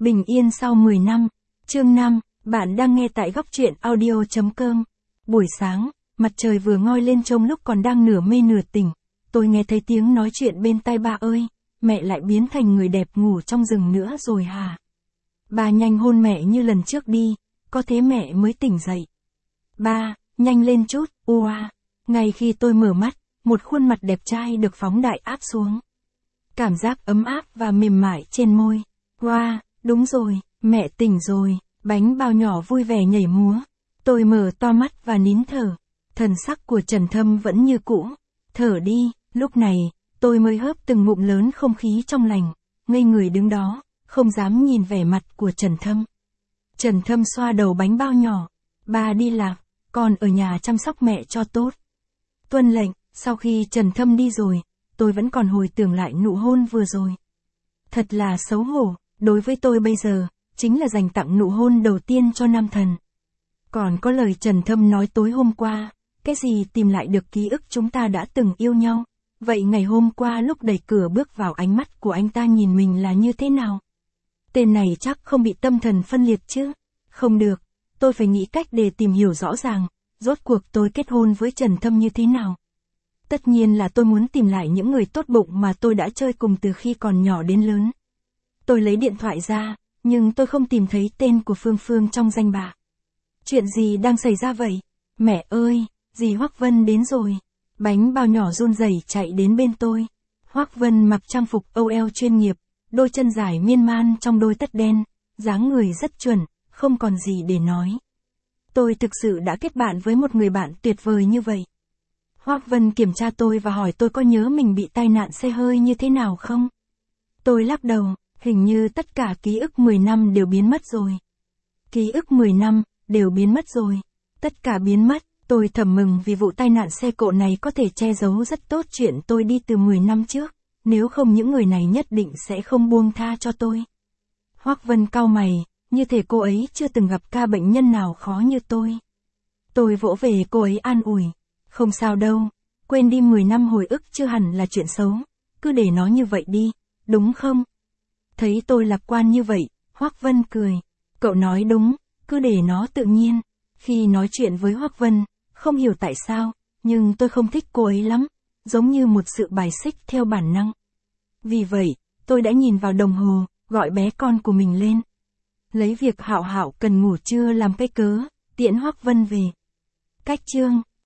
Bình yên sau 10 năm. Chương 5, bạn đang nghe tại góc truyện audio.com. Buổi sáng, mặt trời vừa ngoi lên trong lúc còn đang nửa mê nửa tỉnh. Tôi nghe thấy tiếng nói chuyện bên tai ba ơi, mẹ lại biến thành người đẹp ngủ trong rừng nữa rồi hả? Ba nhanh hôn mẹ như lần trước đi, có thế mẹ mới tỉnh dậy. Ba, nhanh lên chút, ua. Ngay khi tôi mở mắt, một khuôn mặt đẹp trai được phóng đại áp xuống. Cảm giác ấm áp và mềm mại trên môi. Wow, đúng rồi, mẹ tỉnh rồi, bánh bao nhỏ vui vẻ nhảy múa. Tôi mở to mắt và nín thở. Thần sắc của Trần Thâm vẫn như cũ. Thở đi, lúc này, tôi mới hớp từng ngụm lớn không khí trong lành, ngây người đứng đó, không dám nhìn vẻ mặt của Trần Thâm. Trần Thâm xoa đầu bánh bao nhỏ. Ba đi lạc, con ở nhà chăm sóc mẹ cho tốt. Tuân lệnh, sau khi Trần Thâm đi rồi, tôi vẫn còn hồi tưởng lại nụ hôn vừa rồi. Thật là xấu hổ, đối với tôi bây giờ, chính là dành tặng nụ hôn đầu tiên cho nam thần. Còn có lời Trần Thâm nói tối hôm qua, cái gì tìm lại được ký ức chúng ta đã từng yêu nhau. Vậy ngày hôm qua lúc đẩy cửa bước vào ánh mắt của anh ta nhìn mình là như thế nào? Tên này chắc không bị tâm thần phân liệt chứ? Không được, tôi phải nghĩ cách để tìm hiểu rõ ràng, rốt cuộc tôi kết hôn với Trần Thâm như thế nào. Tất nhiên là tôi muốn tìm lại những người tốt bụng mà tôi đã chơi cùng từ khi còn nhỏ đến lớn. Tôi lấy điện thoại ra, nhưng tôi không tìm thấy tên của Phương Phương trong danh bạ. Chuyện gì đang xảy ra vậy? Mẹ ơi, dì Hoắc Vân đến rồi. Bánh bao nhỏ run rẩy chạy đến bên tôi. Hoắc Vân mặc trang phục OL chuyên nghiệp, đôi chân dài miên man trong đôi tất đen, dáng người rất chuẩn, không còn gì để nói. Tôi thực sự đã kết bạn với một người bạn tuyệt vời như vậy. Hoắc Vân kiểm tra tôi và hỏi tôi có nhớ mình bị tai nạn xe hơi như thế nào không? Tôi lắc đầu, hình như tất cả ký ức 10 năm đều biến mất rồi. Ký ức 10 năm, đều biến mất rồi. Tất cả biến mất, tôi thầm mừng vì vụ tai nạn xe cộ này có thể che giấu rất tốt chuyện tôi đi từ 10 năm trước, nếu không những người này nhất định sẽ không buông tha cho tôi. Hoắc Vân cau mày, như thể cô ấy chưa từng gặp ca bệnh nhân nào khó như tôi. Tôi vỗ về cô ấy an ủi, không sao đâu, quên đi 10 năm hồi ức chưa hẳn là chuyện xấu, cứ để nó như vậy đi, đúng không? Thấy tôi lạc quan như vậy, Hoắc Vân cười, cậu nói đúng, cứ để nó tự nhiên. Khi nói chuyện với Hoắc Vân, không hiểu tại sao, nhưng tôi không thích cô ấy lắm, giống như một sự bài xích theo bản năng. Vì vậy, tôi đã nhìn vào đồng hồ, gọi bé con của mình lên. Lấy việc Hạo Hạo cần ngủ trưa làm cái cớ, tiễn Hoắc Vân về. Cách chương